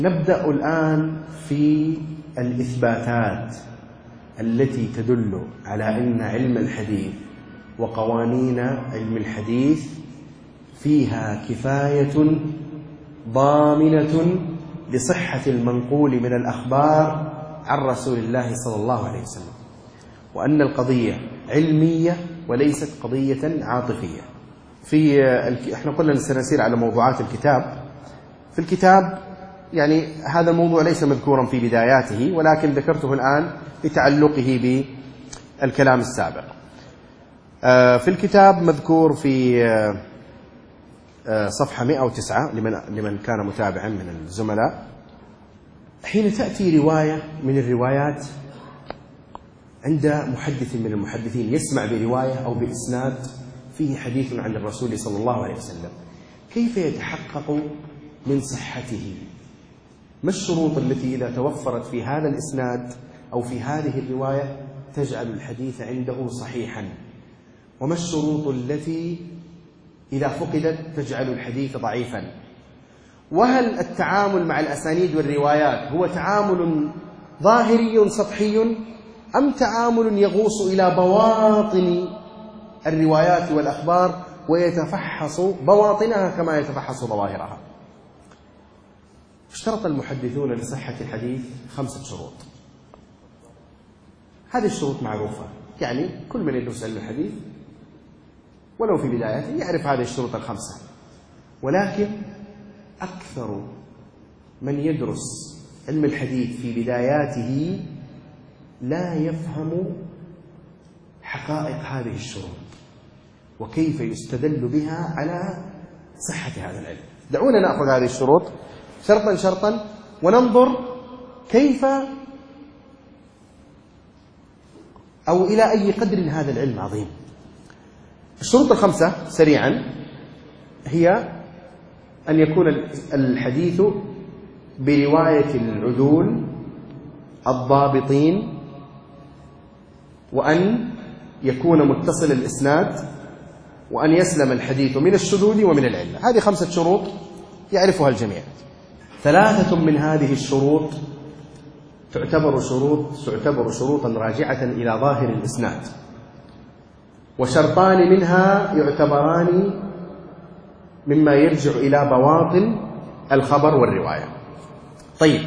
نبدأ الآن في الإثباتات التي تدل على أن علم الحديث وقوانين علم الحديث فيها كفاية ضامنة لصحة المنقول من الأخبار عن رسول الله صلى الله عليه وسلم، وأن القضية علمية وليست قضية عاطفية. احنا قلنا سنسير على موضوعات الكتاب. في الكتاب يعني هذا الموضوع ليس مذكورا في بداياته، ولكن ذكرته الآن لتعلقه بالكلام السابق. في الكتاب مذكور في صفحة 109 لمن كان متابعا من الزملاء، حين تأتي رواية من الروايات عند محدث من المحدثين يسمع برواية أو بإسناد فيه حديث عن الرسول صلى الله عليه وسلم، كيف يتحقق من صحته؟ ما الشروط التي إذا توفرت في هذا الإسناد أو في هذه الرواية تجعل الحديث عنده صحيحا؟ وما الشروط التي إذا فقدت تجعل الحديث ضعيفا؟ وهل التعامل مع الأسانيد والروايات هو تعامل ظاهري سطحي أم تعامل يغوص إلى بواطن الروايات والأخبار ويتفحص بواطنها كما يتفحص ظواهرها؟ اشترط المحدثون لصحة الحديث 5 شروط. هذه الشروط معروفة، يعني كل من يدرس علم الحديث ولو في بدايته يعرف هذه الشروط 5، ولكن أكثر من يدرس علم الحديث في بداياته لا يفهم حقائق هذه الشروط وكيف يستدل بها على صحة هذا العلم. دعونا نأخذ هذه الشروط شرطا شرطا وننظر كيف أو إلى أي قدر هذا العلم عظيم. الشروط 5 سريعا هي أن يكون الحديث برواية العدول الضابطين، وأن يكون متصل الإسناد، وأن يسلم الحديث من الشذوذ ومن العلة. هذه 5 شروط يعرفها الجميع. 3 من هذه الشروط تعتبر شروطا راجعة إلى ظاهر الإسناد، وشرطان منها يعتبران مما يرجع إلى بواطن الخبر والرواية. طيب،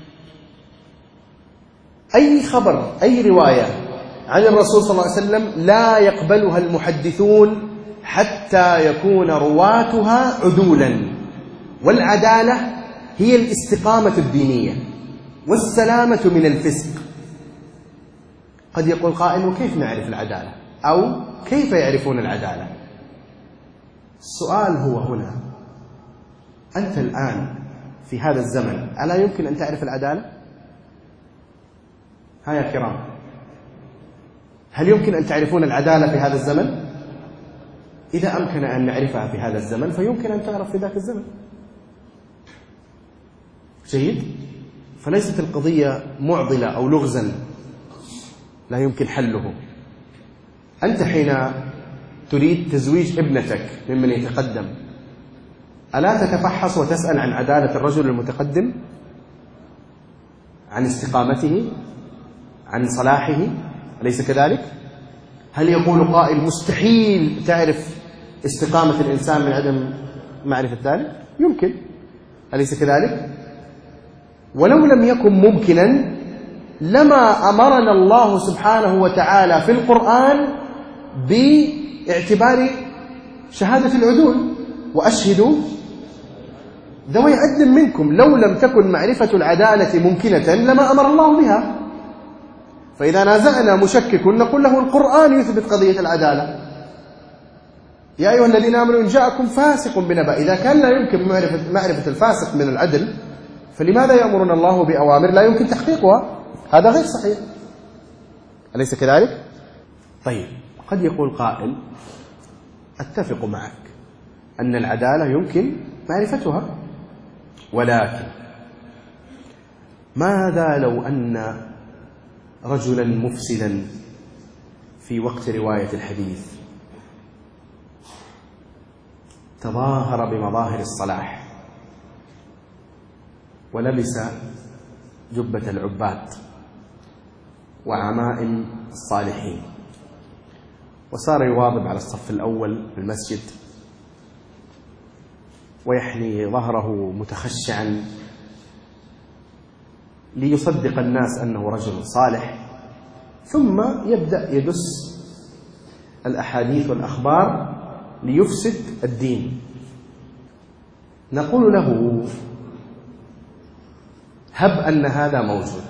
أي خبر أي رواية عن الرسول صلى الله عليه وسلم لا يقبلها المحدثون حتى يكون رواتها عدولا، والعدالة هي الاستقامة الدينية والسلامة من الفسق. قد يقول قائل: وكيف نعرف العدالة؟ أو كيف يعرفون العدالة؟ السؤال هو هنا: أنت الآن في هذا الزمن ألا يمكن أن تعرف العدالة؟ ها يا كرام، هل يمكن أن تعرفون العدالة في هذا الزمن؟ إذا أمكن أن نعرفها في هذا الزمن فيمكن أن تعرف في ذاك الزمن. جيد؟ فليست القضية معضلة أو لغزا لا يمكن حله. أنت حين تريد تزويج ابنتك ممن يتقدم ألا تتفحص وتسأل عن عدالة الرجل المتقدم، عن استقامته، عن صلاحه؟ أليس كذلك؟ هل يقول قائل: مستحيل تعرف استقامة الإنسان من عدم معرفة ذلك؟ يمكن، أليس كذلك؟ ولو لم يكن ممكنا لما أمرنا الله سبحانه وتعالى في القرآن باعتبار شهادة العدول: وأشهدوا ذوي عدل منكم. لو لم تكن معرفة العدالة ممكنة لما أمر الله بها. فإذا نازعنا مشكك نقول له: القرآن يثبت قضية العدالة. يا أيها الذين آمنوا إن جاءكم فاسق بنبأ. إذا كان لا يمكن معرفة الفاسق من العدل، فلماذا يأمرنا الله بأوامر لا يمكن تحقيقها؟ هذا غير صحيح، أليس كذلك؟ طيب، قد يقول قائل: أتفق معك أن العدالة يمكن معرفتها، ولكن ماذا لو أن رجلا مفسدا في وقت رواية الحديث تظاهر بمظاهر الصلاح ولبس جبة العباد وعمائم الصالحين، وصار يواظب على الصف الأول في المسجد ويحني ظهره متخشعا ليصدق الناس أنه رجل صالح، ثم يبدأ يدس الأحاديث والأخبار ليفسد الدين. نقول له: هب أن هذا موجود،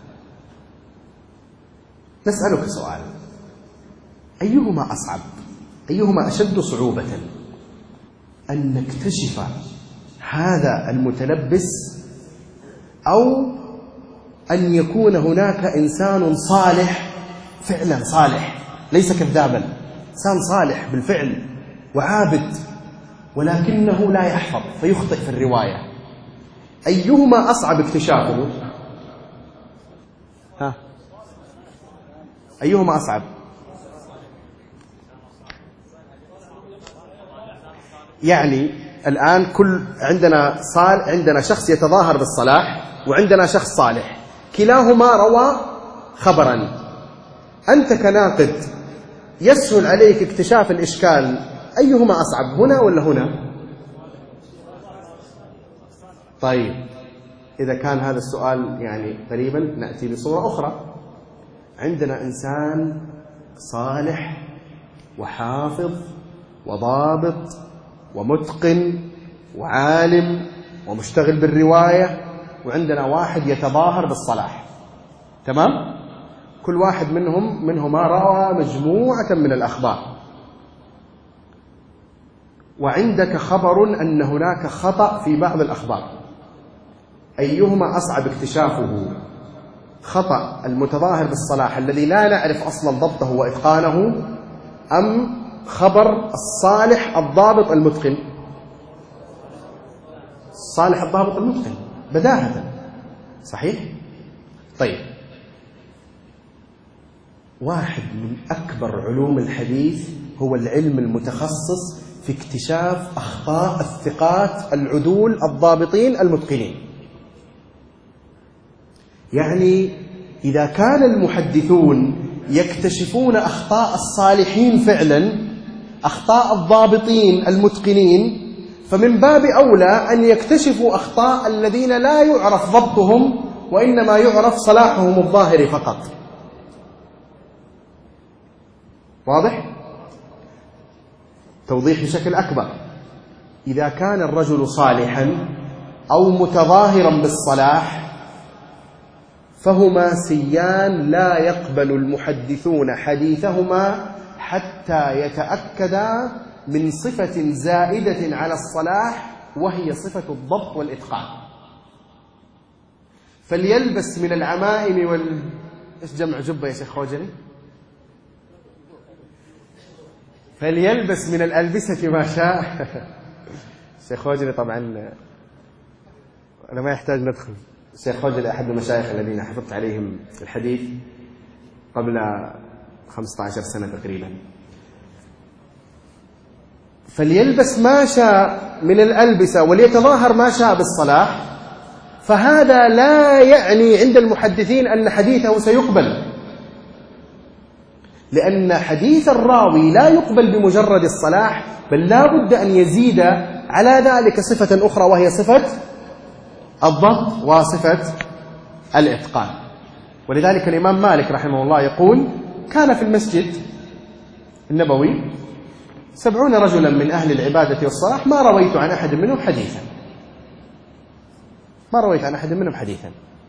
نسألك سؤال: أيهما أصعب، أيهما أشد صعوبة، أن نكتشف هذا المتلبس أو أن يكون هناك إنسان صالح فعلا صالح ليس كذابا، إنسان صالح بالفعل وعابد ولكنه لا يحفظ فيخطئ في الرواية؟ أيهما أصعب اكتشافه؟ أيهما أصعب؟ يعني الآن عندنا شخص يتظاهر بالصلاح وعندنا شخص صالح، كلاهما روى خبرا. أنت كناقد يسهل عليك اكتشاف الإشكال، أيهما أصعب، هنا ولا هنا؟ طيب، إذا كان هذا السؤال يعني قريبا نأتي بصورة أخرى. عندنا إنسان صالح وحافظ وضابط ومتقن وعالم ومشتغل بالرواية، وعندنا واحد يتظاهر بالصلاح، تمام؟ كل واحد منهما روى مجموعة من الأخبار، وعندك خبر أن هناك خطأ في بعض الأخبار. أيهما أصعب اكتشافه؟ خطأ المتظاهر بالصلاح الذي لا نعرف أصلا ضبطه وإتقانه، أم خبر الصالح الضابط المتقن؟ الصالح الضابط المتقن بداهة، صحيح؟ طيب، واحد من أكبر علوم الحديث هو العلم المتخصص في اكتشاف أخطاء الثقات العدول الضابطين المتقنين. يعني إذا كان المحدثون يكتشفون أخطاء الصالحين فعلا، أخطاء الضابطين المتقنين، فمن باب أولى أن يكتشفوا أخطاء الذين لا يعرف ضبطهم وإنما يعرف صلاحهم الظاهري فقط. واضح؟ توضيح بشكل أكبر: إذا كان الرجل صالحا أو متظاهرا بالصلاح فهما سيان لا يقبل المحدثون حديثهما حتى يتأكدا من صفة زائدة على الصلاح، وهي صفة الضبط والإتقان. فليلبس من العمائم إيش جمع جبة يا شيخ خوجري؟ فليلبس من الألبسة ما شاء. الشيخ خوجري طبعا أنا ما يحتاج ندخل. الشيخ خوجري أحد المشايخ الذين حفظت عليهم الحديث قبل 15 سنة تقريبا. فليلبس ما شاء من الألبسة وليتظاهر ما شاء بالصلاح، فهذا لا يعني عند المحدثين أن حديثه سيقبل، لأن حديث الراوي لا يقبل بمجرد الصلاح، بل لا بد أن يزيد على ذلك صفة أخرى، وهي صفة الضبط وصفة الإتقان. ولذلك الإمام مالك رحمه الله يقول: كان في المسجد النبوي 70 رجلا من أهل العبادة والصلاح، ما رويت عن أحد منهم حديثا، ما رويت عن أحد منهم حديثا.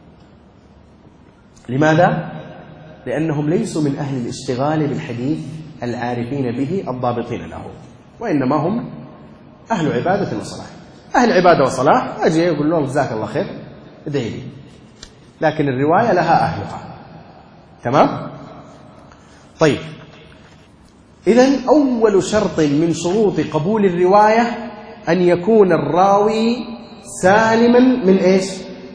لماذا؟ لأنهم ليسوا من أهل الاشتغال بالحديث العارفين به الضابطين له، وإنما هم أهل عبادة وصلاح. أهل عبادة وصلاح أجي يقول لهم جزاك الله خير ادعي لي، لكن الرواية لها أهلها، تمام؟ طيب، إذن أول شرط من شروط قبول الرواية أن يكون الراوي سالما من إيش؟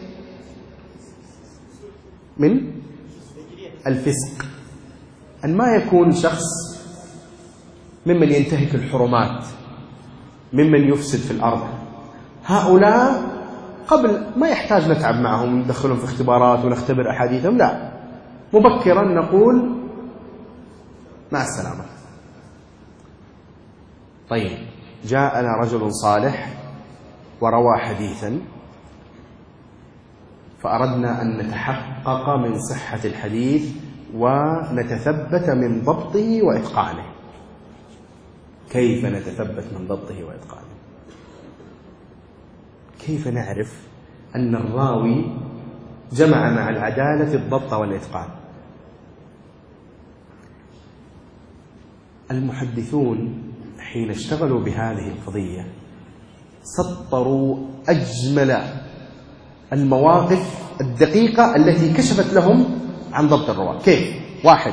من الفسق، أن ما يكون شخص ممن ينتهك الحرمات، ممن يفسد في الأرض. هؤلاء قبل ما يحتاج نتعب معهم ندخلهم في اختبارات ونختبر أحاديثهم، لا، مبكرا نقول مع السلامة. طيب، جاءنا رجل صالح وروى حديثا، فأردنا أن نتحقق من صحة الحديث ونتثبت من ضبطه وإتقانه. كيف نتثبت من ضبطه وإتقانه؟ كيف نعرف أن الراوي جمع مع العدالة الضبط والإتقان؟ المحدثون حين اشتغلوا بهذه القضية سطروا أجمل المواقف الدقيقة التي كشفت لهم عن ضبط الرواة. كيف؟ 1،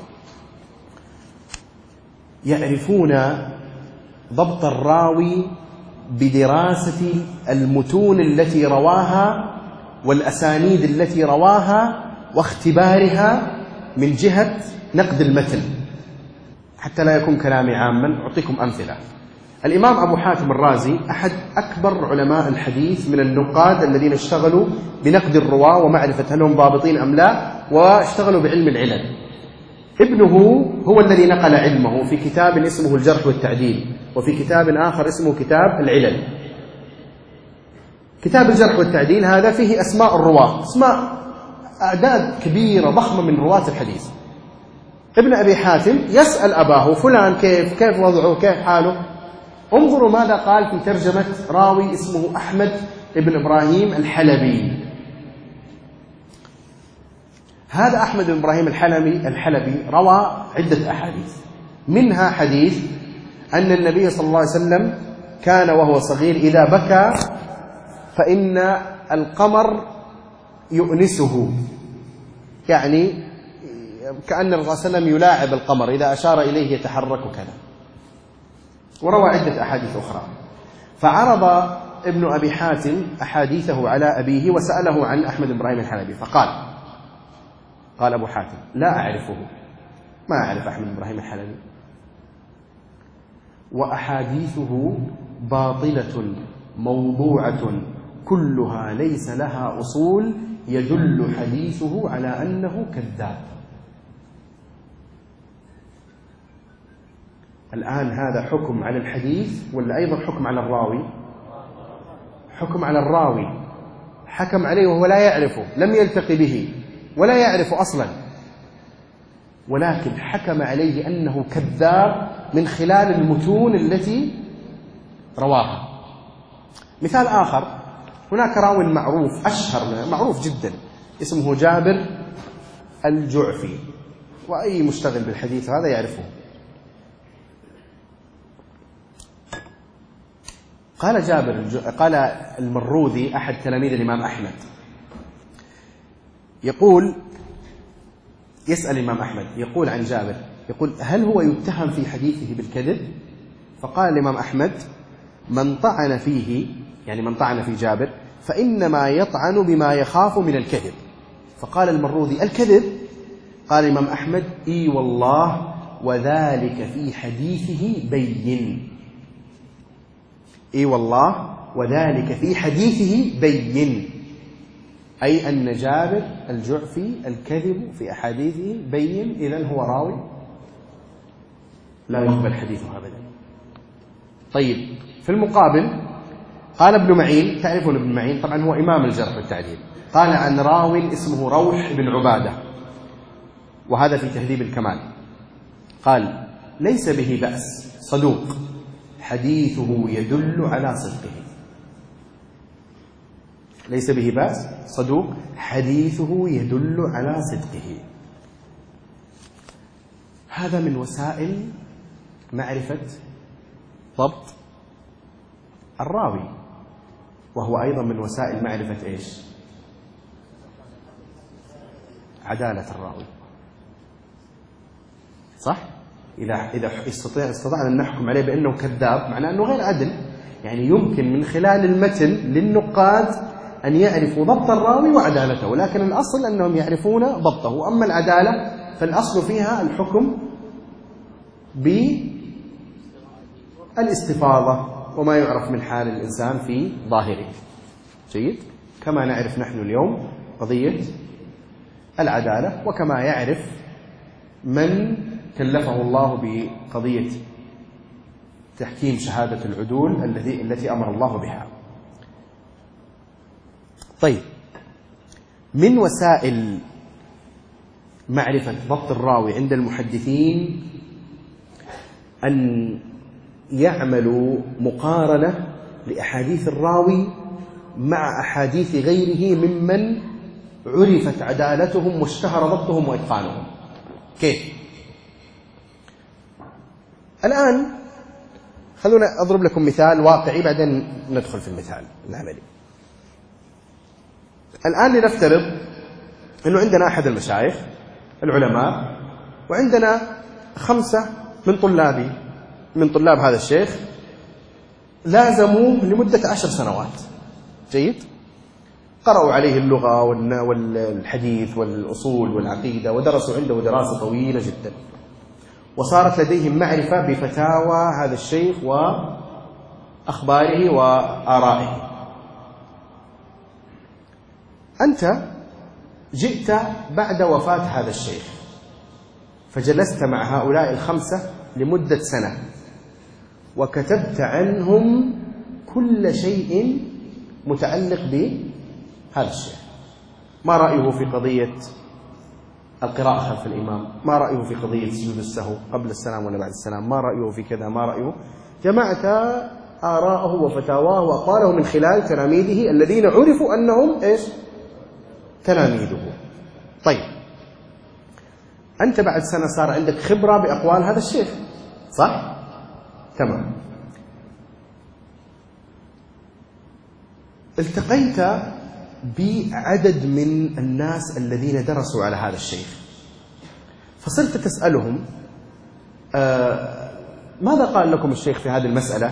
يعرفون ضبط الراوي بدراسة المتون التي رواها والأسانيد التي رواها واختبارها من جهة نقد المتن. حتى لا يكون كلامي عاما، أعطيكم أمثلة. الإمام أبو حاتم الرازي أحد أكبر علماء الحديث من النقاد الذين اشتغلوا بنقد الرواة ومعرفة هل هم ضابطين أم لا، واشتغلوا بعلم العلل. ابنه هو الذي نقل علمه في كتاب اسمه الجرح والتعديل، وفي كتاب آخر اسمه كتاب العلل. كتاب الجرح والتعديل هذا فيه أسماء الرواة، أسماء أعداد كبيرة ضخمة من رواة الحديث. ابن أبي حاتم يسأل أباه: فلان كيف وضعه، كيف حاله؟ انظروا ماذا قال في ترجمة راوي اسمه أحمد بن إبراهيم الحلبي. هذا أحمد بن إبراهيم الحلبي روى عدة أحاديث، منها حديث أن النبي صلى الله عليه وسلم كان وهو صغير إذا بكى فإن القمر يؤنسه، يعني كأن الرسول صلى الله عليه وسلم يلاعب القمر، إذا أشار إليه يتحرك كذا. وروى عدة أحاديث أخرى. فعرض ابن أبي حاتم أحاديثه على أبيه وسأله عن أحمد بن إبراهيم الحلبي، قال أبو حاتم: لا أعرفه، ما أعرف أحمد بن إبراهيم الحلبي، وأحاديثه باطلة موضوعة كلها ليس لها أصول يدل حديثه على أنه كذاب. الآن هذا حكم على الحديث ولا أيضا حكم على الراوي؟ حكم على الراوي، حكم عليه وهو لا يعرفه، لم يلتقي به ولا يعرف أصلا، ولكن حكم عليه أنه كذاب من خلال المتون التي رواها. مثال آخر: هناك راو معروف أشهر معروف جدا اسمه جابر الجعفي، وأي مشتغل بالحديث هذا يعرفه. قال المروذي أحد تلاميذ الإمام أحمد، يسأل الإمام أحمد، يقول عن جابر، يقول: هل هو يتهم في حديثه بالكذب؟ فقال الإمام أحمد: من طعن فيه، يعني من طعن في جابر، فإنما يطعن بما يخاف من الكذب. فقال المروذي: الكذب؟ قال الإمام أحمد: إي والله، وذلك في حديثه بين. إي والله، وذلك في حديثه بين، أي أن جابر الجعفي الكذب في أحاديثه بين، إذن هو راوي لا يقبل حديثه أبدا. طيب، في المقابل قال ابن معين، تعرفون ابن معين طبعا هو إمام الجرح والتعديل، قال عن راو اسمه روح بن عبادة، وهذا في تهذيب الكمال، قال: ليس به بأس، صدوق، حديثه يدل على صدقه. ليس به بأس، صدوق، حديثه يدل على صدقه. هذا من وسائل معرفة ضبط الراوي، وهو أيضا من وسائل معرفة إيش؟ عدالة الراوي. صح؟ إذا استطعنا أن نحكم عليه بأنه كذاب، معناه أنه غير عدل. يعني يمكن من خلال المتن للنقاد أن يعرفوا ضبط الراوي وعدالته، لكن الأصل أنهم يعرفون ضبطه. أما العدالة فالأصل فيها الحكم بالاستفاضة وما يعرف من حال الإنسان في ظاهره. جيد؟ كما نعرف نحن اليوم قضية العدالة، وكما يعرف من كلفه الله بقضية تحكيم شهادة العدول التي أمر الله بها. طيب، من وسائل معرفة ضبط الراوي عند المحدثين أن يعملوا مقارنة لأحاديث الراوي مع أحاديث غيره ممن عرفت عدالتهم واشتهر ضبطهم وإتقانهم. كيف؟ الآن خلونا أضرب لكم مثال واقعي بعدين ندخل في المثال العملي. الآن لنفترض أنه عندنا أحد المشايخ العلماء، وعندنا 5 من طلاب هذا الشيخ لازموه لمدة 10 سنوات. جيد؟ قرأوا عليه اللغة والحديث والأصول والعقيدة، ودرسوا عنده دراسة طويلة جدا، وصارت لديهم معرفة بفتاوى هذا الشيخ وأخباره وآرائه. أنت جئت بعد وفاة هذا الشيخ، فجلست مع هؤلاء 5 لمدة سنة، وكتبت عنهم كل شيء متعلق بهذا الشيخ. ما رأيه في قضية القراءة خلف الإمام؟ ما رأيه في قضية سجود السهو قبل السلام ولا بعد السلام؟ ما رأيه في كذا؟ ما رأيه؟ جمعت آراءه وفتاواه وأقواله من خلال تلاميذه الذين عرفوا أنهم إيش؟ تلاميذه. طيب، أنت بعد سنة صار عندك خبرة بأقوال هذا الشيخ، صح؟ تمام. التقيت بعدد من الناس الذين درسوا على هذا الشيخ، فصرت تسألهم ماذا قال لكم الشيخ في هذه المسألة؟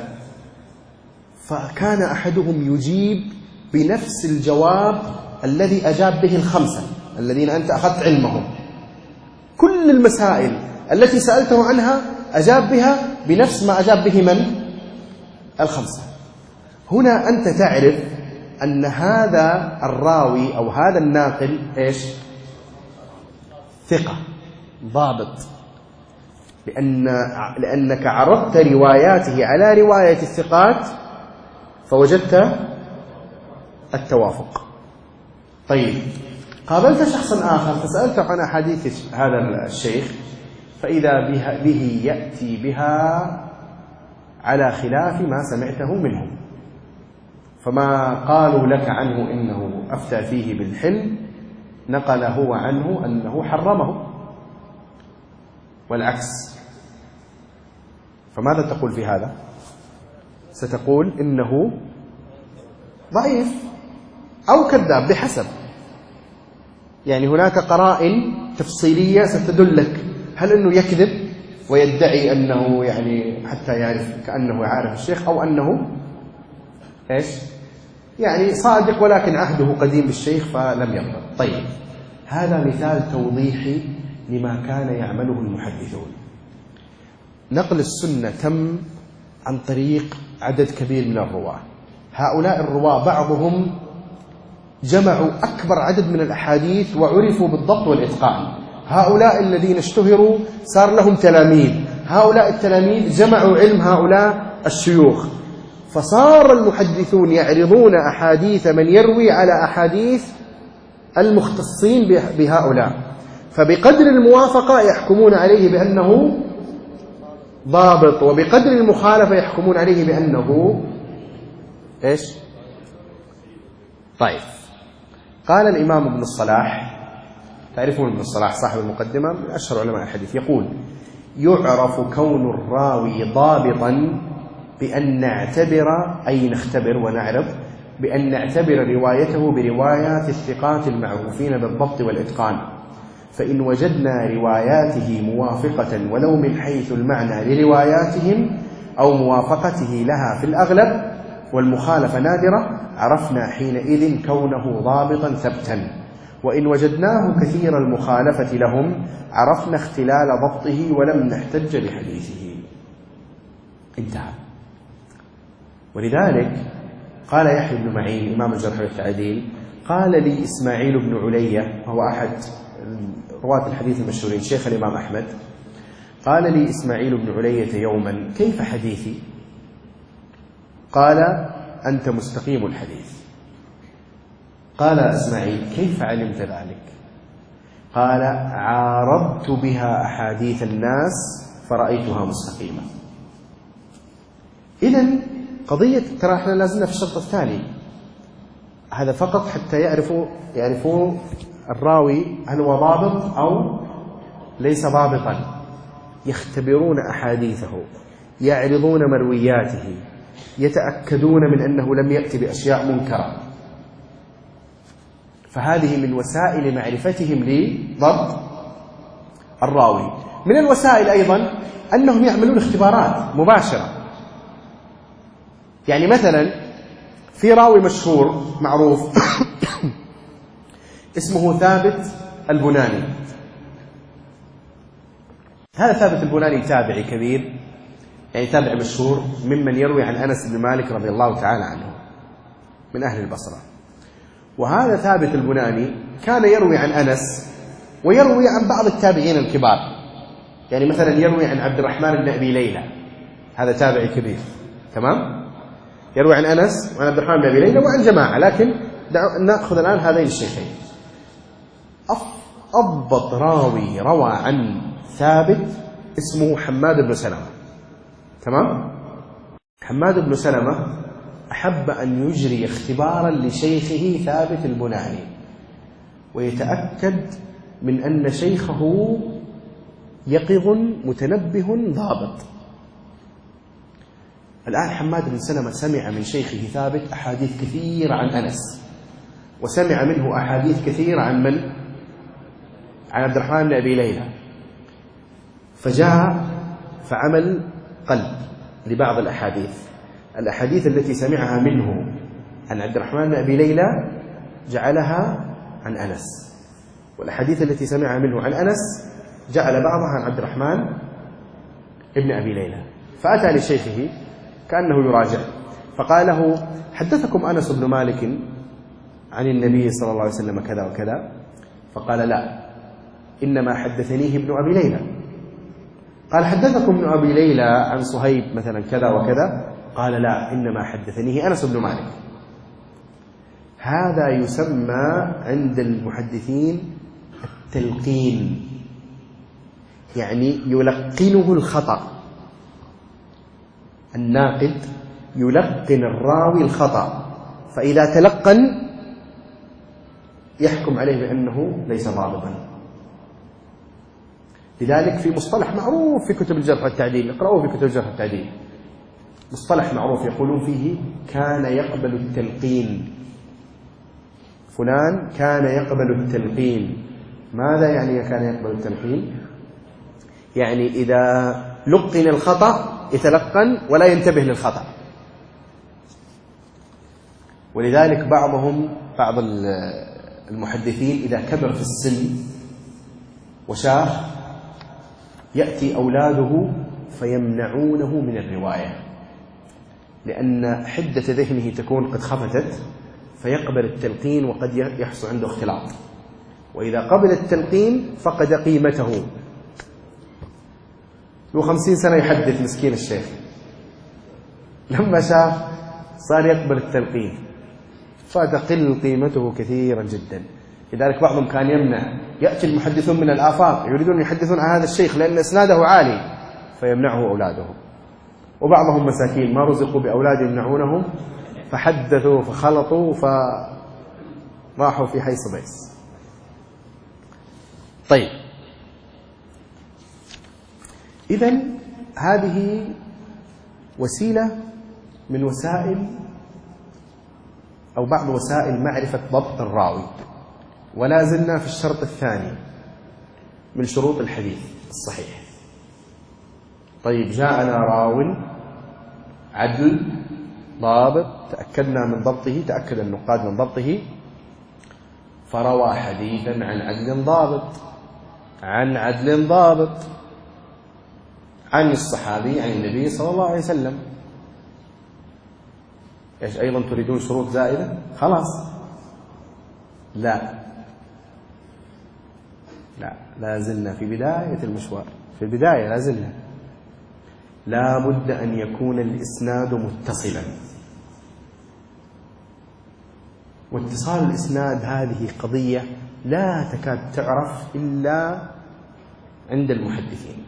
فكان أحدهم يجيب بنفس الجواب الذي أجاب به ال5 الذين أنت أخذت علمهم. كل المسائل التي سألته عنها أجاب بها بنفس ما أجاب به من؟ ال5. هنا أنت تعرف أن هذا الراوي أو هذا الناقل إيش؟ ثقة ضابط، لأنك عرضت رواياته على رواية الثقات فوجدت التوافق. طيب، قابلت شخصا آخر فسألته عن أحاديث هذا الشيخ، فإذا به يأتي بها على خلاف ما سمعته منهم، فما قالوا لك عنه إنه أفتى فيه بالحل نقل هو عنه أنه حرمه، والعكس. فماذا تقول في هذا؟ ستقول إنه ضعيف أو كذاب بحسب، يعني هناك قرائن تفصيلية ستدلك هل أنه يكذب ويدعي أنه يعني حتى يعرف كأنه يعرف الشيخ، أو أنه إيش؟ يعني صادق ولكن عهده قديم بالشيخ فلم يقبل. طيب، هذا مثال توضيحي لما كان يعمله المحدثون. نقل السنة تم عن طريق عدد كبير من الرواة. هؤلاء الرواة بعضهم جمعوا أكبر عدد من الأحاديث وعرفوا بالضبط والإتقان. هؤلاء الذين اشتهروا صار لهم تلاميذ، هؤلاء التلاميذ جمعوا علم هؤلاء الشيوخ، فصار المحدثون يعرضون أحاديث من يروي على أحاديث المختصين بهؤلاء، فبقدر الموافقة يحكمون عليه بأنه ضابط، وبقدر المخالفة يحكمون عليه بأنه إيش؟ طيب، قال الإمام ابن الصلاح، تعرفون ابن الصلاح صاحب المقدمة من أشهر علماء الحديث، يقول: يعرف كون الراوي ضابطا بأن نعتبر، أي نختبر ونعرف، بأن نعتبر روايته بروايات الثقات المعروفين بالضبط والإتقان، فإن وجدنا رواياته موافقة ولو من حيث المعنى لرواياتهم أو موافقته لها في الأغلب والمخالفة نادرة، عرفنا حينئذ كونه ضابطا ثبتا، وإن وجدناه كثير المخالفة لهم عرفنا اختلال ضبطه ولم نحتج بحديثه. انتهى. ولذلك قال يحيى بن معين إمام الجرح والتعديل: قال لي إسماعيل بن علية، وهو أحد رواة الحديث المشهورين شيخ الإمام أحمد، قال لي إسماعيل بن علية يوما: كيف حديثي؟ قال: أنت مستقيم الحديث. قال إسماعيل: كيف علمت ذلك؟ قال: عارضت بها أحاديث الناس فرأيتها مستقيمة. إذن قضية، ترى احنا لازلنا في الشرط الثاني، هذا فقط حتى يعرفوا الراوي هل هو ضابط أو ليس ضابطا. يختبرون أحاديثه، يعرضون مروياته، يتأكدون من أنه لم يأتي بأشياء منكرة. فهذه من وسائل معرفتهم لضبط الراوي. من الوسائل أيضا أنهم يعملون اختبارات مباشرة. يعني مثلا في راوي مشهور معروف اسمه ثابت البناني. هذا ثابت البناني تابعي كبير، يعني تابعي مشهور، ممن يروي عن أنس بن مالك رضي الله تعالى عنه، من أهل البصرة. وهذا ثابت البناني كان يروي عن أنس ويروي عن بعض التابعين الكبار، يعني مثلا يروي عن عبد الرحمن بن أبي ليلى، هذا تابعي كبير، تمام، يروي عن أنس وعن عبد الرحمن بن أبي ليلى وعن جماعة، لكن نأخذ الآن هذين الشيخين. أضبط راوي روى عن ثابت اسمه حماد بن سلمة، تمام. حماد بن سلمة أحب أن يجري اختبارا لشيخه ثابت البناني ويتأكد من أن شيخه يقظ متنبه ضابط. الآن حماد بن سلمة سمع من شيخه ثابت أحاديث كثيرة عن أنس، وسمع منه أحاديث كثيرة عن من؟ عن عبد الرحمن بن أبي ليلى. فجاء فعمل قلب لبعض الأحاديث التي سمعها منه عن عبد الرحمن بن أبي ليلى جعلها عن أنس، والأحاديث التي سمعها منه عن أنس جعل بعضها عن عبد الرحمن بن أبي ليلى. فأتى لشيخه كأنه يراجع، فقال له: حدثكم أنس بن مالك عن النبي صلى الله عليه وسلم كذا وكذا؟ فقال: لا، إنما حدثنيه ابن أبي ليلى. قال: حدثكم ابن أبي ليلى عن صهيب مثلا كذا وكذا؟ قال: لا، إنما حدثنيه أنس بن مالك. هذا يسمى عند المحدثين التلقين، يعني يلقنه الخطأ. الناقد يلقن الراوي الخطأ، فإذا تلقن يحكم عليه بأنه ليس ضابطا. لذلك في مصطلح معروف في كتب الجرح والتعديل، اقرأوه في كتب الجرح والتعديل، مصطلح معروف يقولون فيه: كان يقبل التلقين، فلان كان يقبل التلقين. ماذا يعني كان يقبل التلقين؟ يعني إذا لقن الخطأ يتلقن ولا ينتبه للخطأ. ولذلك بعض المحدثين إذا كبر في السن وشاخ يأتي أولاده فيمنعونه من الرواية، لأن حدة ذهنه تكون قد خفتت فيقبل التلقين وقد يحصل عنده اختلاط، وإذا قبل التلقين فقد قيمته. له 50 سنة يحدث مسكين الشيخ، لما شاف صار يقبل التلقين فتقل قيمته كثيرا جدا. لذلك بعضهم كان يمنع، يأتي المحدثون من الآفاق يريدون يحدثون عن هذا الشيخ لأن إسناده عالي فيمنعه أولاده. وبعضهم مساكين ما رزقوا بأولاد يمنعونهم فحدثوا فخلطوا فراحوا في حيث بيس. طيب، إذن هذه وسيلة من وسائل أو بعض وسائل معرفة ضبط الراوي. ولا زلنا في الشرط الثاني من شروط الحديث الصحيح. طيب، جاءنا راو عدل ضابط تأكدنا من ضبطه، تأكد النقاد من ضبطه، فروى حديثا عن عدل ضابط عن عدل ضابط عن الصحابي عن النبي صلى الله عليه وسلم. إيش أيضا تريدون شروط زائدة؟ خلاص لا، لا زلنا في بداية المشوار، في البداية لا زلنا. لا بد أن يكون الإسناد متصلا. واتصال الإسناد هذه قضية لا تكاد تعرف إلا عند المحدثين.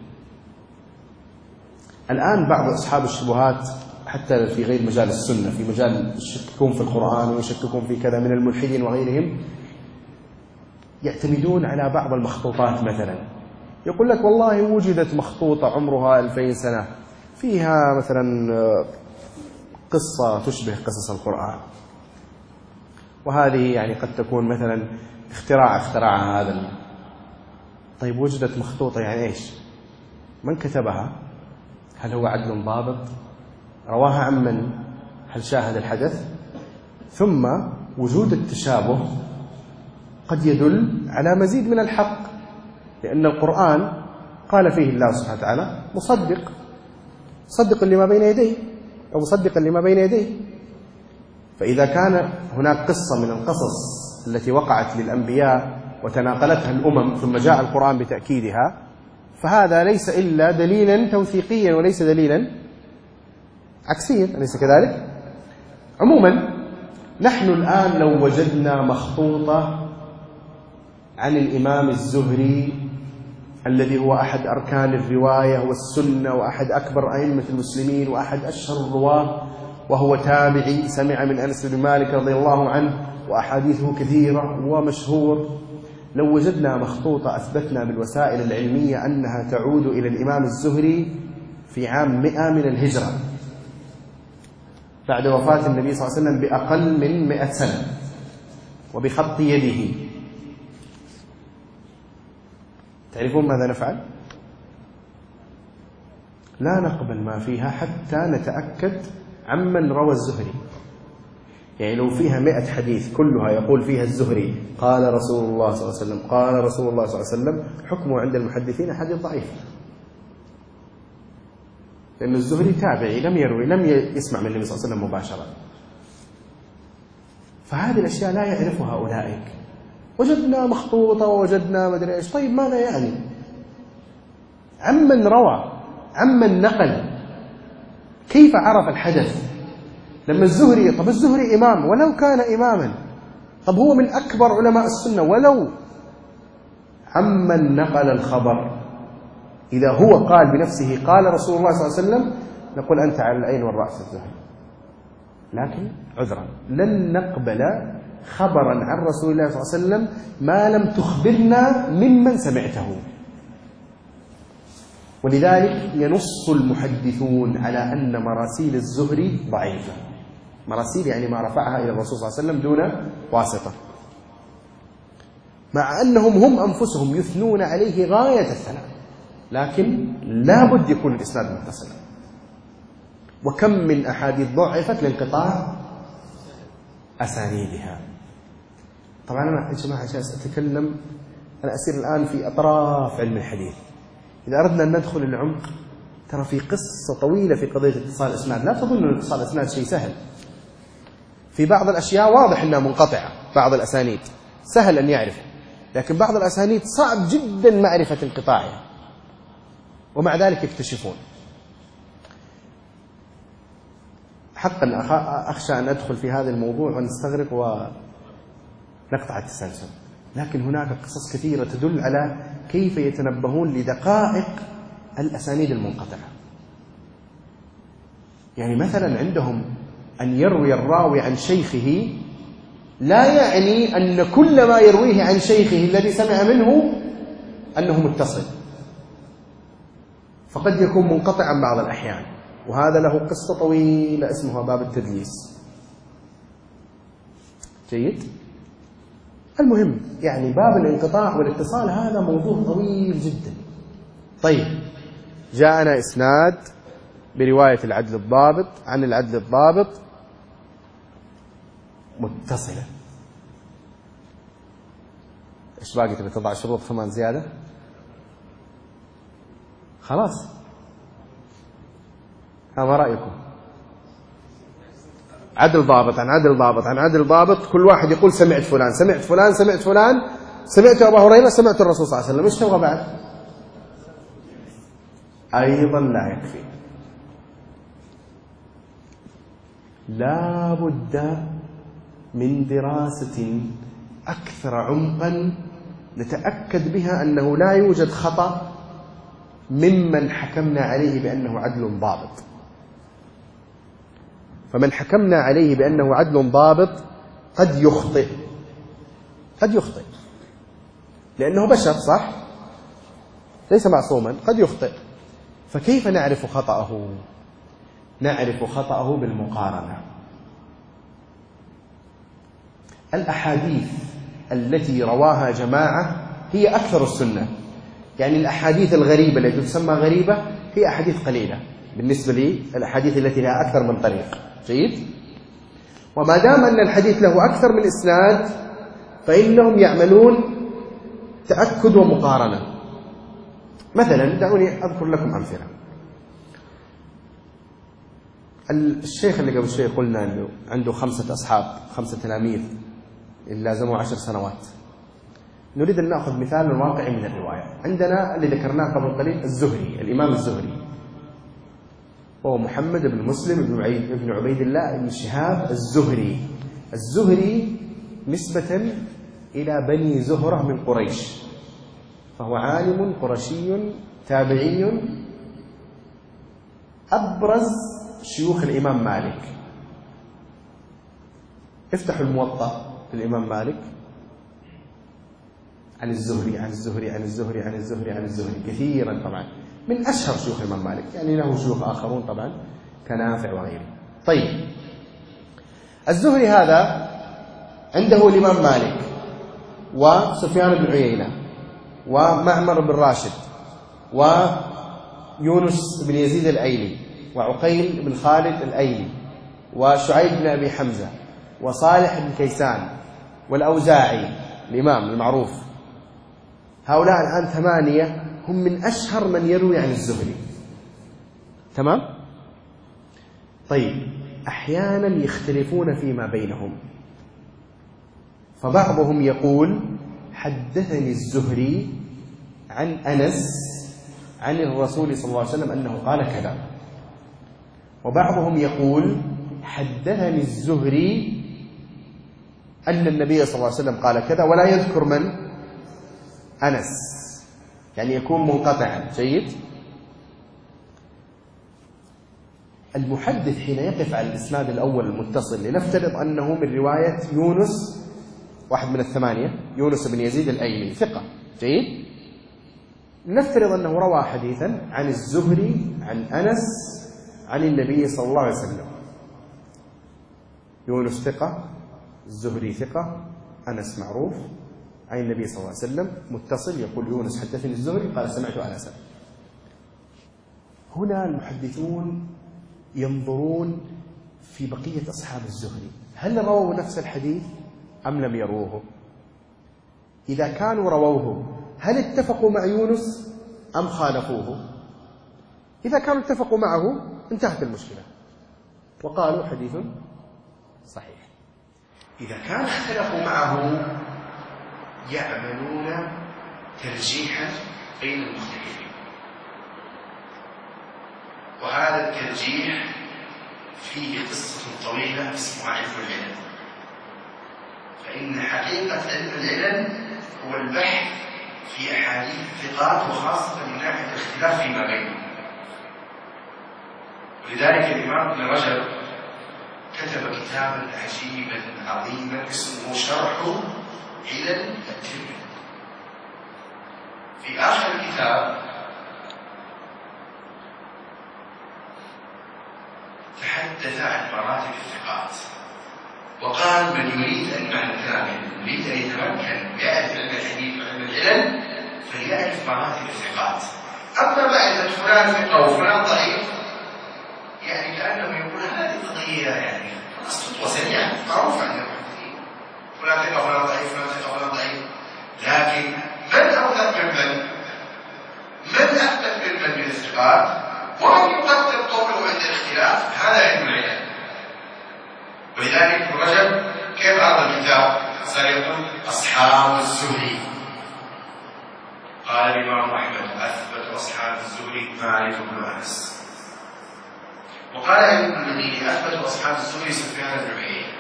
الآن بعض أصحاب الشبهات حتى في غير مجال السنة، في مجال يشككون في القرآن ويشككون في كذا من الملحدين وغيرهم، يعتمدون على بعض المخطوطات. مثلا يقول لك والله وجدت مخطوطة عمرها 2000 سنة فيها مثلا قصة تشبه قصص القرآن، وهذه يعني قد تكون مثلا اختراع هذا. طيب وجدت مخطوطة يعني إيش؟ من كتبها؟ هل هو عدل ضابط؟ رواها عن من؟ هل شاهد الحدث؟ ثم وجود التشابه قد يدل على مزيد من الحق، لأن القرآن قال فيه الله سبحانه وتعالى مصدق لما بين يديه أو مصدقا لما بين يديه. فإذا كان هناك قصة من القصص التي وقعت للأنبياء وتناقلتها الأمم ثم جاء القرآن بتأكيدها، فهذا ليس إلا دليلا توثيقيا وليس دليلا عكسيا، أليس كذلك؟ عموما نحن الآن لو وجدنا مخطوطة عن الإمام الزهري الذي هو أحد أركان الرواية والسنة وأحد أكبر أئمة المسلمين وأحد أشهر الرواة، وهو تابعي سمع من أنس بن مالك رضي الله عنه وأحاديثه كثيرة ومشهور، لو وجدنا مخطوطة أثبتنا بالوسائل العلمية أنها تعود إلى الإمام الزهري في عام 100 من الهجرة بعد وفاة النبي صلى الله عليه وسلم بأقل من 100 سنة وبخط يده، تعرفون ماذا نفعل؟ لا نقبل ما فيها حتى نتأكد عمن روى الزهري. يعني لو فيها 100 حديث كلها يقول فيها الزهري قال رسول الله صلى الله عليه وسلم قال رسول الله صلى الله عليه وسلم، حكمه عند المحدثين حديث ضعيف، لأن الزهري تابعي لم يروي، لم يسمع من النبي صلى الله عليه وسلم مباشرة. فهذه الأشياء لا يعرفها أولئك. وجدنا مخطوطة ووجدنا مدري إيش، طيب ماذا يعني؟ عمن روى، عمن نقل، كيف عرف الحدث؟ لما الزهري، طب الزهري إمام ولو كان إماما، طب هو من أكبر علماء السنة، ولو عمن نقل الخبر إذا هو قال بنفسه قال رسول الله صلى الله عليه وسلم نقول أنت على العين والرأس الزهري، لكن عذرا لن نقبل خبرا عن رسول الله صلى الله عليه وسلم ما لم تخبرنا ممن سمعته. ولذلك ينص المحدثون على أن مراسيل الزهري ضعيفة. مراسيل يعني ما رفعها إلى الرسول صلى الله عليه وسلم دون واسطة، مع أنهم هم أنفسهم يثنون عليه غاية الثناء، لكن لا بد يكون الإسناد متصلا. وكم من أحاديث ضعفت لانقطاع أسانيدها. طبعا أنا يا جماعة جالس أتكلم، أنا أسير الآن في أطراف علم الحديث. إذا أردنا أن ندخل العمق ترى في قصة طويلة في قضية اتصال الإسناد. لا تظن أن اتصال الإسناد شيء سهل. في بعض الأشياء واضح أنها منقطعة، بعض الأسانيد سهل أن يعرف، لكن بعض الأسانيد صعب جدا معرفة انقطاعها، ومع ذلك يكتشفون. حقا أخشى أن أدخل في هذا الموضوع ونستغرق ونقطع التسلسل، لكن هناك قصص كثيرة تدل على كيف يتنبهون لدقائق الأسانيد المنقطعة. يعني مثلا عندهم أن يروي الراوي عن شيخه لا يعني أن كل ما يرويه عن شيخه الذي سمع منه أنه متصل، فقد يكون منقطعا بعض الأحيان، وهذا له قصة طويلة اسمها باب التدليس. جيد؟ المهم يعني باب الانقطاع والاتصال هذا موضوع طويل جدا. طيب جاءنا إسناد برواية العدل الضابط عن العدل الضابط متصلة. إيش باقي؟ تبي تضع شروط كمان زيادة؟ خلاص، ما رأيكم؟ عدل ضابط عن عدل ضابط عن عدل ضابط، كل واحد يقول سمعت فلان سمعت فلان سمعت فلان، سمعت أبا هريرة سمعت الرسول صلى الله عليه وسلم، إيش تبغى بعد؟ أيضا لا يكفي، لا بد من دراسة أكثر عمقا نتأكد بها أنه لا يوجد خطأ ممن حكمنا عليه بأنه عدل ضابط. فمن حكمنا عليه بأنه عدل ضابط قد يخطئ، قد يخطئ لأنه بشر، صح؟ ليس معصوما، قد يخطئ. فكيف نعرف خطأه؟ نعرف خطأه بالمقارنة. الأحاديث التي رواها جماعة هي أكثر السنة، يعني الأحاديث الغريبة التي تسمى غريبة هي أحاديث قليلة بالنسبة للأحاديث التي لها أكثر من طريق. جيد؟ وما دام أن الحديث له أكثر من إسناد فإنهم يعملون تأكد ومقارنة. مثلا دعوني أذكر لكم أمثلة. الشيخ اللي قبل شوي قلنا أنه عنده 5 أصحاب 5 تلاميذ اللي لازموا 10 سنوات. نريد أن نأخذ مثال واقعي من الرواية. عندنا اللي ذكرناه قبل قليل الزهري، الإمام الزهري، وهو محمد بن مسلم بن عبيد الله بن شهاب الزهري. الزهري نسبة إلى بني زهرة من قريش، فهو عالم قرشي تابعي أبرز شيوخ الإمام مالك. افتحوا الموطأ للإمام مالك عن الزهري عن الزهري عن الزهري عن الزهري عن الزهري كثيرا، طبعا من أشهر شيوخ الإمام مالك، يعني له شيوخ آخرون طبعا كنافع وغيره. طيب الزهري هذا عنده الإمام مالك وسفيان بن عيينة ومعمر بن راشد ويونس بن يزيد الأيلي وعقيل بن خالد الأيلي وشعيب بن أبي حمزة وصالح بن كيسان والأوزاعي الإمام المعروف. هؤلاء الآن 8 هم من أشهر من يروي عن الزهري. تمام؟ طيب أحيانا يختلفون فيما بينهم، فبعضهم يقول حدثني الزهري عن أنس عن الرسول صلى الله عليه وسلم أنه قال كذا، وبعضهم يقول حدثني الزهري أن النبي صلى الله عليه وسلم قال كذا ولا يذكر من؟ أنس، يعني يكون منقطعا. جيد؟ المحدث حين يقف على الإسناد الأول المتصل، لنفترض أنه من رواية يونس، واحد من 8، يونس بن يزيد الأيلي ثقة. جيد؟ نفترض أنه روى حديثا عن الزهري عن أنس عن النبي صلى الله عليه وسلم. يونس ثقة، الزهري ثقة، أنس معروف، عن النبي صلى الله عليه وسلم متصل، يقول يونس حدثني الزهري قال سمعت أنسا. هنا المحدثون ينظرون في بقية أصحاب الزهري، هل رووا نفس الحديث أم لم يروه؟ إذا كانوا رووه هل اتفقوا مع يونس أم خالفوه؟ إذا كانوا اتفقوا معه انتهت المشكلة وقالوا حديث صحيح. إذا كانوا اختلفوا معه يعملون ترجيحا بين المختلفين، وهذا الترجيح فيه قصة طويلة اسمها علم العلل. فإن حقيقة علم العلل هو البحث في أحاديث الثقات، وخاصة من ناحية الاختلاف فيما بينهم. ولذلك الإمام ابن رجب كتب كتابا عجيبا عظيما اسمه شرح علل الترمذي. في آخر الكتاب تحدث عن مراتب الثقات، وقال من يريد أن يريد أن يتمكن بيعرف علم الحديث وعلم العلل فليعرف مراتب الثقات. أما معرفة فلان ثقة وفلان ضعيف يعني كأنه يقول هذه قضية يعني خطوة سريعة معروفة عند المحدثين، فلان ثقة وفلان ضعيف، فلان ثقة وفلان ضعيف. لكن من أوثق من أثبت من الثقات ومن يقدر قوله عند الاختلاف، هذا علم العلل. ولذلك ابن رجب كيف عرض الكتاب؟ صار يقول أصحاب الزهري. قال الإمام أحمد أثبت أصحاب الزهري مالك بن أنس. وقال ابن المديني أثبت أصحاب الزهري سفيان بن عيينة.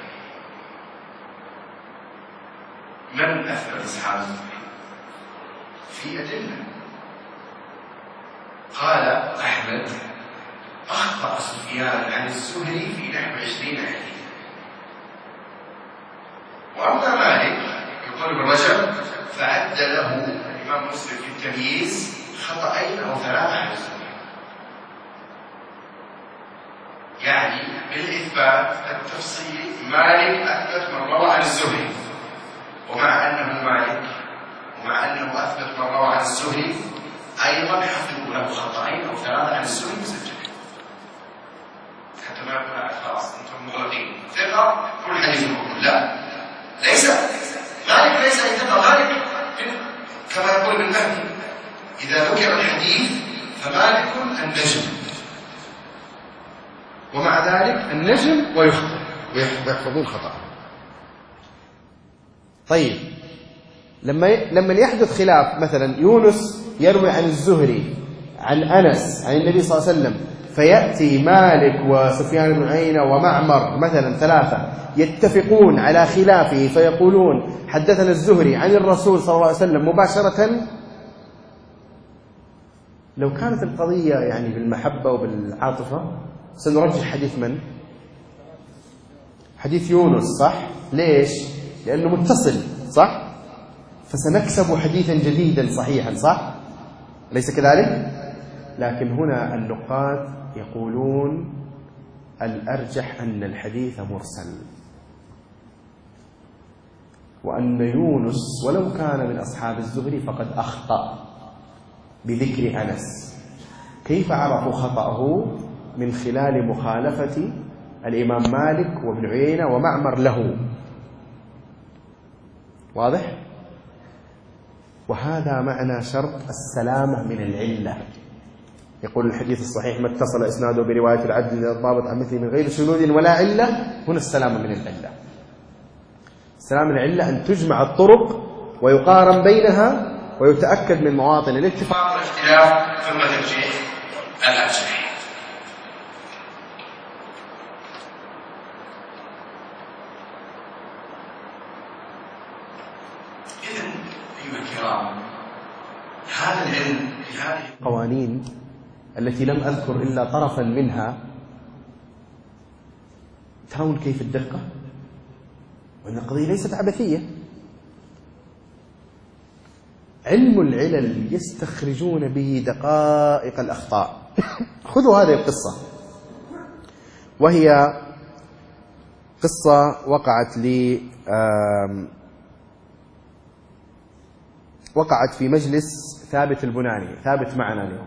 من أثبت أصحاب الزهري؟ في أدلة. قال أحمد أخطأ سفيان عن الزهري في نحو 20 حديث. وأما مالك يقول ابن رجب فعد له الإمام مسلم في التمييز خطأين أو 3 عن الزهري. يعني بالإثبات التفصيلي مالك أثبت من روى عن الزهري، ومع أنه مالك ومع أنه أثبت من روى عن الزهري أيضا حفظوا له خطأين أو 3 عن الزهري مسجلين، حتى ما يقول خلاص أنتم مغلقين ثقة كل حديث مقبول. لا، ليس مالك ليس ثقة. مالك كما يقول ابن مهدي إذا ذكر الحديث فمالك النجم، ومع ذلك النجم ويخطئ ويحفظون خطأ. طيب لما يحدث خلاف، مثلا يونس يروي عن الزهري عن أنس عن النبي صلى الله عليه وسلم، فيأتي مالك وسفيان بن عيينة ومعمر مثلا 3 يتفقون على خلافه فيقولون حدثنا الزهري عن الرسول صلى الله عليه وسلم مباشرة. لو كانت القضية يعني بالمحبة وبالعاطفة سنرجح حديث من؟ حديث يونس، صح؟ ليش؟ لأنه متصل، صح؟ فسنكسب حديثا جديدا صحيحا، صح؟ ليس كذلك؟ لكن هنا النقاد يقولون الأرجح أن الحديث مرسل، وأن يونس ولو كان من أصحاب الزهري فقد أخطأ بذكر أنس. كيف عرفوا خطأه؟ من خلال مخالفة الإمام مالك وابن عيينة ومعمر له. واضح؟ وهذا معنى شرط السلامة من العلة. يقول الحديث الصحيح ما اتصل إسناده برواية العدل الضابط عن مثله من غير شذوذ ولا علة. هنا السلامة من العلة. السلامة من العلة أن تجمع الطرق ويقارن بينها ويتأكد من مواطن الاتفاق والاختلاف ثم ترجيح الأرجح. إذن أيها الكرام هذا العلم في هذه القوانين التي لم أذكر إلا طرفا منها، ترون كيف الدقة، وأن القضية ليست عبثية. علم العلل يستخرجون به دقائق الأخطاء. خذوا هذه القصة، وهي قصة وقعت في مجلس ثابت البناني. ثابت معنا اليوم.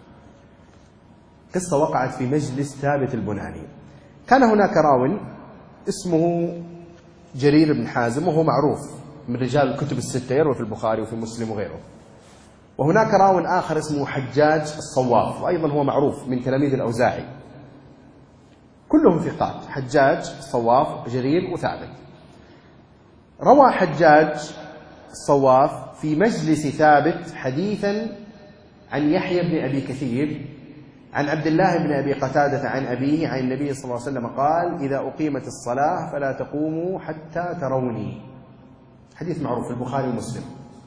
قصة وقعت في مجلس ثابت البناني. كان هناك راو اسمه جرير بن حازم، وهو معروف من رجال الكتب الستة، يروي في البخاري وفي مسلم وغيره. وهناك راو آخر اسمه حجاج الصواف، وأيضا هو معروف من تلاميذ الأوزاعي. كلهم ثقات، حجاج الصواف جرير وثابت. روى حجاج الصواف في مجلس ثابت حديثا عن يحيى بن أبي كثير عن عبد الله بن أبي قتادة عن أبيه عن النبي صلى الله عليه وسلم قال إذا أقيمت الصلاة فلا تقوموا حتى تروني. حديث معروف في البخاري ومسلم.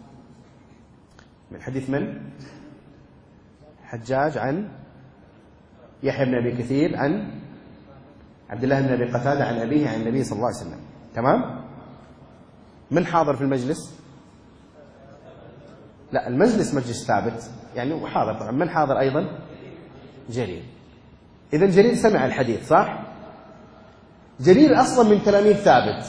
من حديث من؟ حجاج عن يحيى بن أبي كثير عن عبد الله بن أبي قتادة عن أبيه عن النبي صلى الله عليه وسلم. تمام؟ من حاضر في المجلس؟ لا، المجلس مجلس ثابت يعني وحاضر طبعا. من حاضر أيضا؟ جرير. إذن جرير سمع الحديث، صح؟ جرير أصلا من تلاميذ ثابت.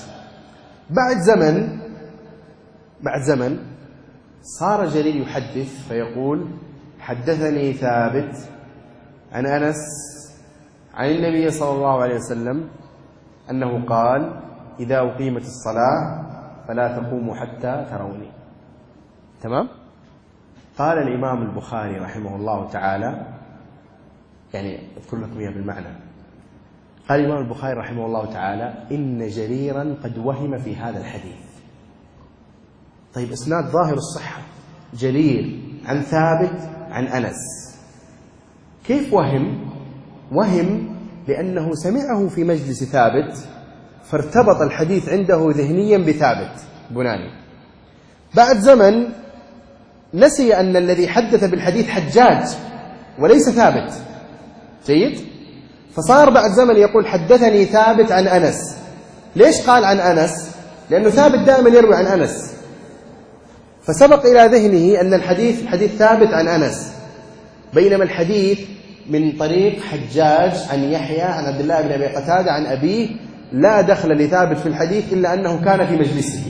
بعد زمن صار جرير يحدث فيقول حدثني ثابت عن أنس عن النبي صلى الله عليه وسلم أنه قال إذا أقيمت الصلاة فلا تقوموا حتى تروني. تمام؟ قال الإمام البخاري رحمه الله تعالى، يعني أذكر لكم إياه بالمعنى، قال الإمام البخاري رحمه الله تعالى: إن جريرا قد وهم في هذا الحديث. طيب، إسناد ظاهر الصحة، جرير عن ثابت عن أنس، كيف وهم؟ وهم لأنه سمعه في مجلس ثابت فارتبط الحديث عنده ذهنيا بثابت بناني. بعد زمن نسي أن الذي حدث بالحديث حجاج وليس ثابت. جيد؟ فصار بعد زمن يقول: حدثني ثابت عن أنس. ليش قال عن أنس؟ لأنه ثابت دائما يروي عن أنس، فسبق إلى ذهنه أن الحديث حديث ثابت عن أنس، بينما الحديث من طريق حجاج عن يحيى عن عبد الله بن أبي قتادة عن أبيه، لا دخل لثابت في الحديث إلا أنه كان في مجلسه.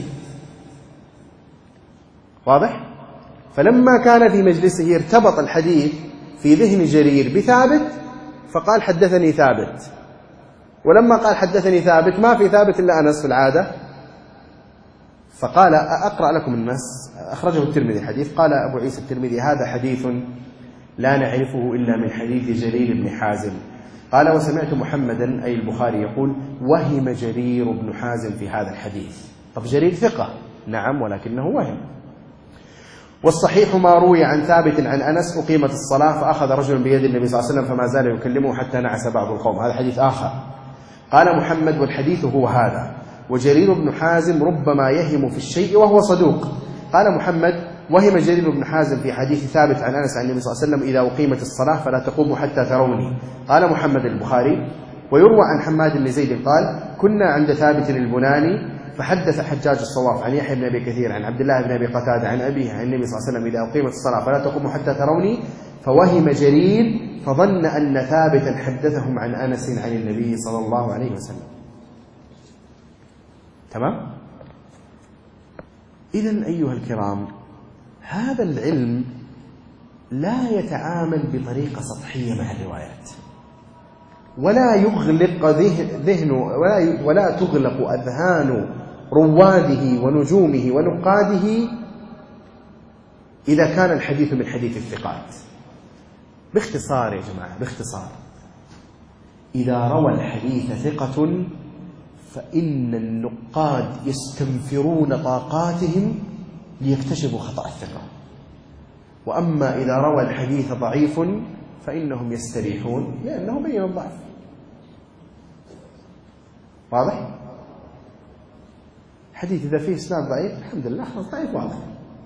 واضح؟ فلما كان في مجلسه ارتبط الحديث في ذهن جرير بثابت فقال: حدثني ثابت. ولما قال حدثني ثابت ما في ثابت إلا أنس في العادة، فقال: أقرأ لكم النص، أخرجه الترمذي حديث. قال أبو عيسى الترمذي: هذا حديث لا نعرفه إلا من حديث جرير بن حازم. قال: وسمعت محمدا أي البخاري يقول: وهم جرير بن حازم في هذا الحديث. طب جرير ثقة، نعم، ولكنه وهم. والصحيح ما روي عن ثابت عن أنس: أقيمت الصلاة فأخذ رجل بيد النبي صلى الله عليه وسلم فما زال يكلمه حتى نعس بعض القوم. هذا حديث آخر. قال محمد: والحديث هو هذا، وجرير بن حازم ربما يهم في الشيء وهو صدوق. قال محمد: وهم جرير بن حازم في حديث ثابت عن أنس عن النبي صلى الله عليه وسلم: إذا أقيمت الصلاة فلا تقوموا حتى تروني. قال محمد البخاري: ويروى عن حماد بن زيد قال: كنا عند ثابت البناني فحدث حجاج الصواف عن يحيى بن أبي كثير عن عبد الله بن أبي قتادة عن أبيه عن النبي صلى الله عليه وسلم: إذا أقيمت الصلاة فلا تقوموا حتى تروني. فوهم جرير فظن أن ثابتا حدثهم عن أنس عن النبي صلى الله عليه وسلم. تمام؟ إذن أيها الكرام، هذا العلم لا يتعامل بطريقة سطحية مع الروايات، ولا يغلق ذهنه ولا تغلق أذهان رواده ونجومه ونقاده إذا كان الحديث من حديث الثقات. باختصار يا جماعة، باختصار، إذا روى الحديث ثقة فإن النقاد يستنفرون طاقاتهم ليكتشفوا خطأ الثقة، وأما إذا روى الحديث ضعيف فإنهم يستريحون لأنه بين الضعف. واضح؟ حديث إذا فيه إسناد ضعيف الحمد لله خلاص ضعيف واضح.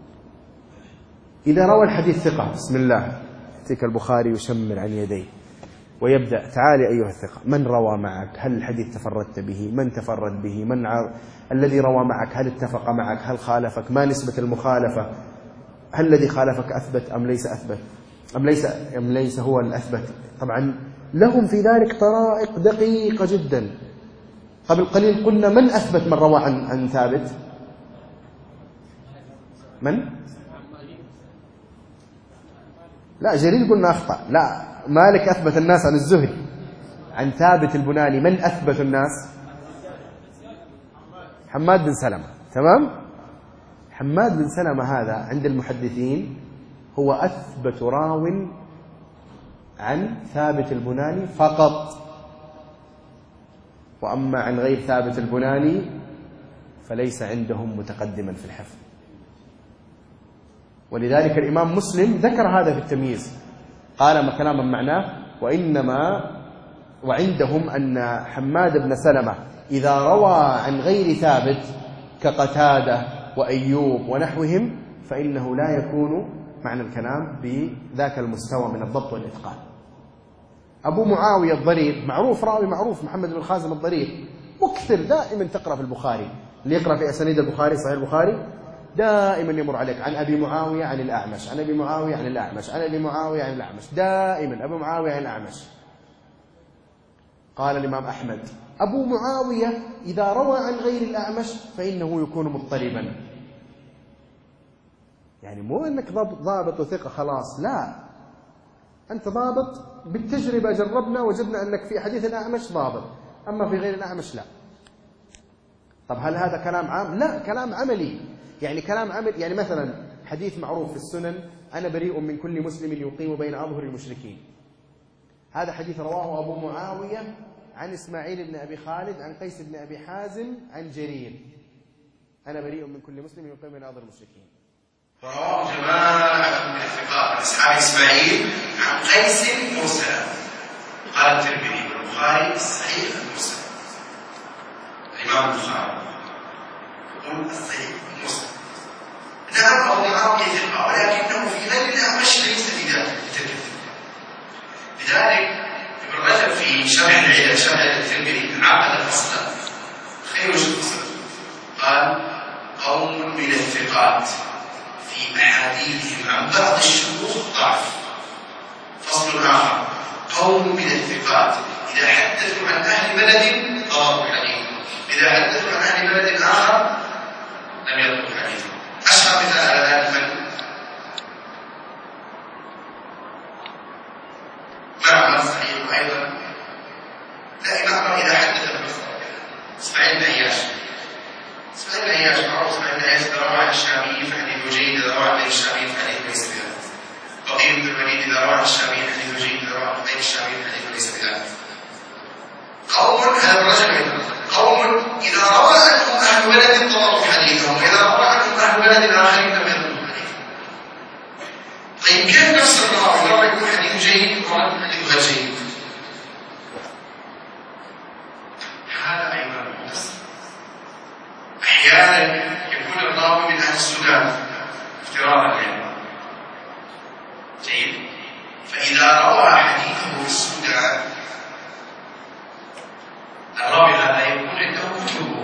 إذا روى الحديث ثقة، بسم الله، يأتيك البخاري يشمر عن يديه ويبدأ: تعالي أيها الثقة، من روى معك؟ هل الحديث تفردت به؟ من تفرد به؟ الذي روى معك هل اتفق معك؟ هل خالفك؟ ما نسبة المخالفة؟ هل الذي خالفك أثبت أم ليس أثبت أم ليس هو الأثبت؟ طبعا لهم في ذلك طرائق دقيقة جدا. قبل قليل قلنا: من أثبت من روى عن ثابت؟ من؟ لا، جرير قلنا أخطأ. لا، مالك أثبت الناس عن الزهري. عن ثابت البناني من أثبت الناس؟ حماد بن سلمة. تمام؟ حماد بن سلمة هذا عند المحدثين هو أثبت راو عن ثابت البناني فقط، وأما عن غير ثابت البناني فليس عندهم متقدما في الحفظ. ولذلك الإمام مسلم ذكر هذا في التمييز، قال كلاما معناه: وعندهم أن حماد بن سلمة إذا روى عن غير ثابت كقتادة وأيوب ونحوهم فإنه لا يكون معنى الكلام بذاك المستوى من الضبط والإتقان. أبو معاوية الضرير معروف، راوي معروف، محمد بن خازم الضرير، مكثر دائما تقرأ في البخاري، اللي يقرأ في أسانيد البخاري صحيح البخاري دائما يمر عليك عن أبي معاوية عن الأعمش، عن أبي معاوية عن الأعمش، عن أبي معاوية عن الأعمش، دائما أبو معاوية عن الأعمش. قال الإمام أحمد: أبو معاوية إذا روى عن غير الأعمش فإنه يكون مضطربا. يعني مو أنك ضابط وثقة خلاص، لا، أنت ضابط بالتجربة، جربنا وجدنا أنك في حديث الأعمش ضابط، أما في غير الأعمش لا. طب هل هذا كلام عام؟ لا، كلام عملي. يعني كلام عمل، يعني مثلا حديث معروف في السنن: أنا بريء من كل مسلم يقيم بين أظهر المشركين. هذا حديث رواه أبو معاوية عن إسماعيل بن أبي خالد عن قيس بن أبي حازم عن جرير: أنا بريء من كل مسلم يقيم بين أرض المشركين. ورواه جماعة من الثقات من أصحاب إسماعيل عن قيس مرسلا. قال الترمذي والبخاري الصحيح المرسل. الإمام البخاري يقول الصحيح المرسل. نعم أو معاوية ثقة، ولكنه في غير الأعمش ليس بذلك. لذلك ابن رجب في شرح العلل شرح الترمذي عقد فصلا خير الفصل قال: قوم من الثقات في أحاديثهم عن بعض الشيوخ ضعف. فصل آخر: قوم من الثقات إذا حدثوا عن أهل بلد ضبطوا حديثهم، إذا حدثوا عن أهل بلد آخر لم يضبطوا حديثهم. أشهر مثال على ذلك من معمر صحيح. وأيضا لا معمر إذا حدث بالمصدر إسماعيل بن عياش. إسماعيل بن عياش معروف. إسماعيل بن عياش إذا روى عن الشامي فحديثه جيد، إذا روى عن الشامي فحديثه ليس بذلك. بقية بن الوليد إذا روى عن الشامي حديثه جيد، إذا روى عن غير الشامي فحديثه ليس بذلك. قوم هذا الرجل قوم إذا روى عنهم أهل بلد ضبطوا حديثهم، وإذا روى عنهم أهل بلد آخرين لم يضبطوا حديثهم. طيب كيف نفس الراوي مرة يكون حديث جيد ومرة حديث غير جيد؟ هذا أيضا مختصر. أحيانا يكون الراوي من أهل السودان افتراضا يعني جيد، فإذا روى حديثه في السودان الراوي هذا يكون عنده كتبه.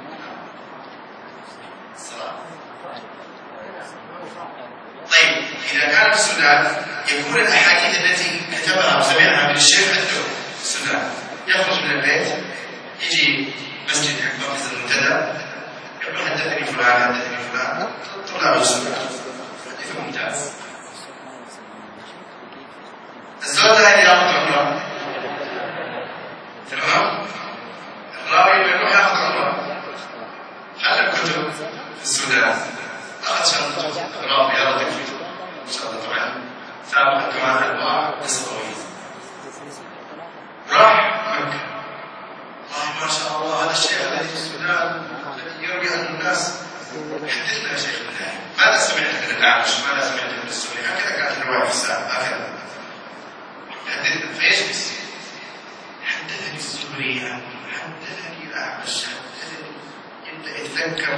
طيب إذا كان في السودان يكون الأحاديث التي كتبها وسمعها من الشيخ عنده في السودان يخرج من البيت يجي مسجد حق مركز المنتدى يقول: حدثني فلان حدثني فلان، طلع السودان حديث ممتاز. الزول ده ياخذ عمره تمام؟ الراوي بيروح ياخذ عمره، خلى الكتب في السودان، اخذ شنطته الراوي يا رجل ان شاء الله طبعا سابق الجماعه الاربعه الصغيرين، راح مكه. والله ما شاء الله هذا الشيء الذي في السودان الذي يروي عنه الناس، حدثنا يا شيخ بالله ماذا سمعت من الاعمش؟ ماذا سمعت من السوري؟ هكذا كانت الروايه في السابق هكذا. حدثنا فايش بس؟ حدثني السوري، حدثني الأعمش، حدثني، يبدأ يتذكر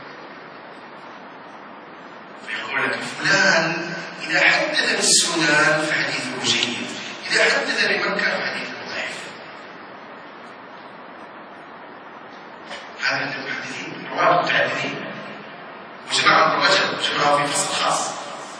فيقول لك: فلان إذا حدث بالسودان فحديثه جيد، إذا حدث بمكة فحديثه ضعيف. هذا عند المحدثين رواه متعددين، وجماعة ابن رجب جمعوا في فصل خاص،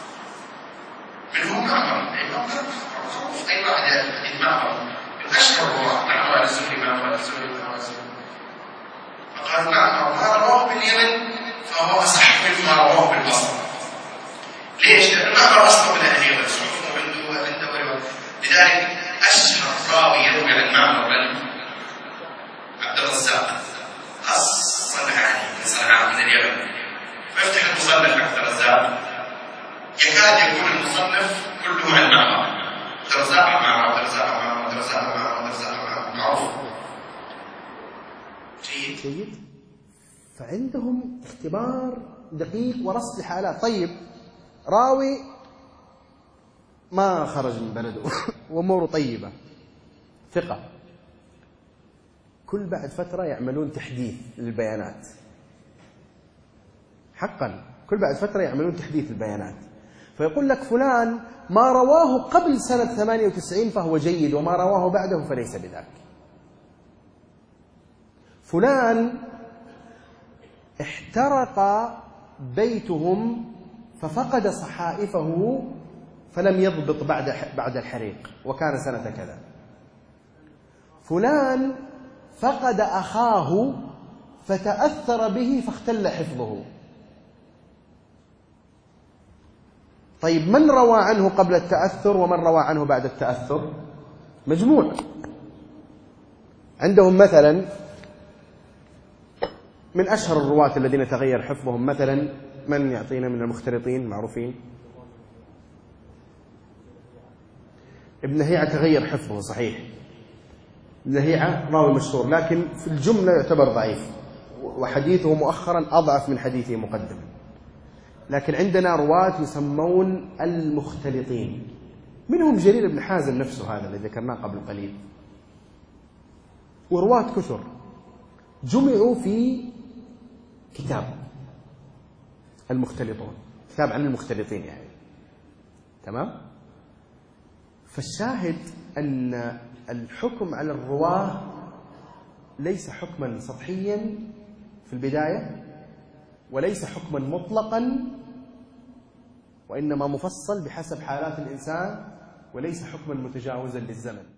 منهم معمر. معروف أي واحد يأتي حديث معمر من أشهر الرواة، معمر عن الزهري، معمر عن الزهري، معمر عن الزهري. فقال: معمر ما رواه باليمن فهو أصح مما رواه بالبصرة. ليش؟ لأن معمر أصلا من أهل اليمن، صحفه عنده رواية. لذلك أشهر راوي يروي عن معمر عبد الرزاق، الصنعاني من صنعاء من اليمن. فافتح المصنف عبد الرزاق يكاد يكون المصنف كله عن معمر. عبد الرزاق عن معمر، عبد الرزاق عن معمر، عبد الرزاق عن معمر، عبد الرزاق عن معمر، معروف. جيد. فعندهم اختبار دقيق ورصد لحالات. طيب راوي ما خرج من بلده وأموره طيبة، ثقة، كل بعد فترة يعملون تحديث للبيانات، حقا كل بعد فترة يعملون تحديث البيانات. فيقول لك: فلان ما رواه قبل سنة 98 فهو جيد، وما رواه بعده فليس بذلك. فلان احترق بيتهم ففقد صحائفه فلم يضبط بعد الحريق وكان سنة كذا. فلان فقد أخاه فتأثر به فاختل حفظه. طيب من روى عنه قبل التأثر ومن روى عنه بعد التأثر؟ مجموع. عندهم مثلا من أشهر الرواة الذين تغير حفظهم، مثلا من يعطينا من المختلطين معروفين؟ ابن هيعة تغير حفظه صحيح، لهيعة راوي مشهور، لكن في الجملة يعتبر ضعيف، وحديثه مؤخرا أضعف من حديثه مقدما. لكن عندنا رواة يسمون المختلطين، منهم جرير بن حازم نفسه هذا الذي ذكرناه قبل قليل، ورواة كثر جمعوا في كتاب المختلطون، كتاب عن المختلطين يعني. تمام؟ فالشاهد أن الحكم على الرواة ليس حكما سطحيا في البداية، وليس حكما مطلقا، وإنما مفصل بحسب حالات الإنسان، وليس حكما متجاوزا للزمن.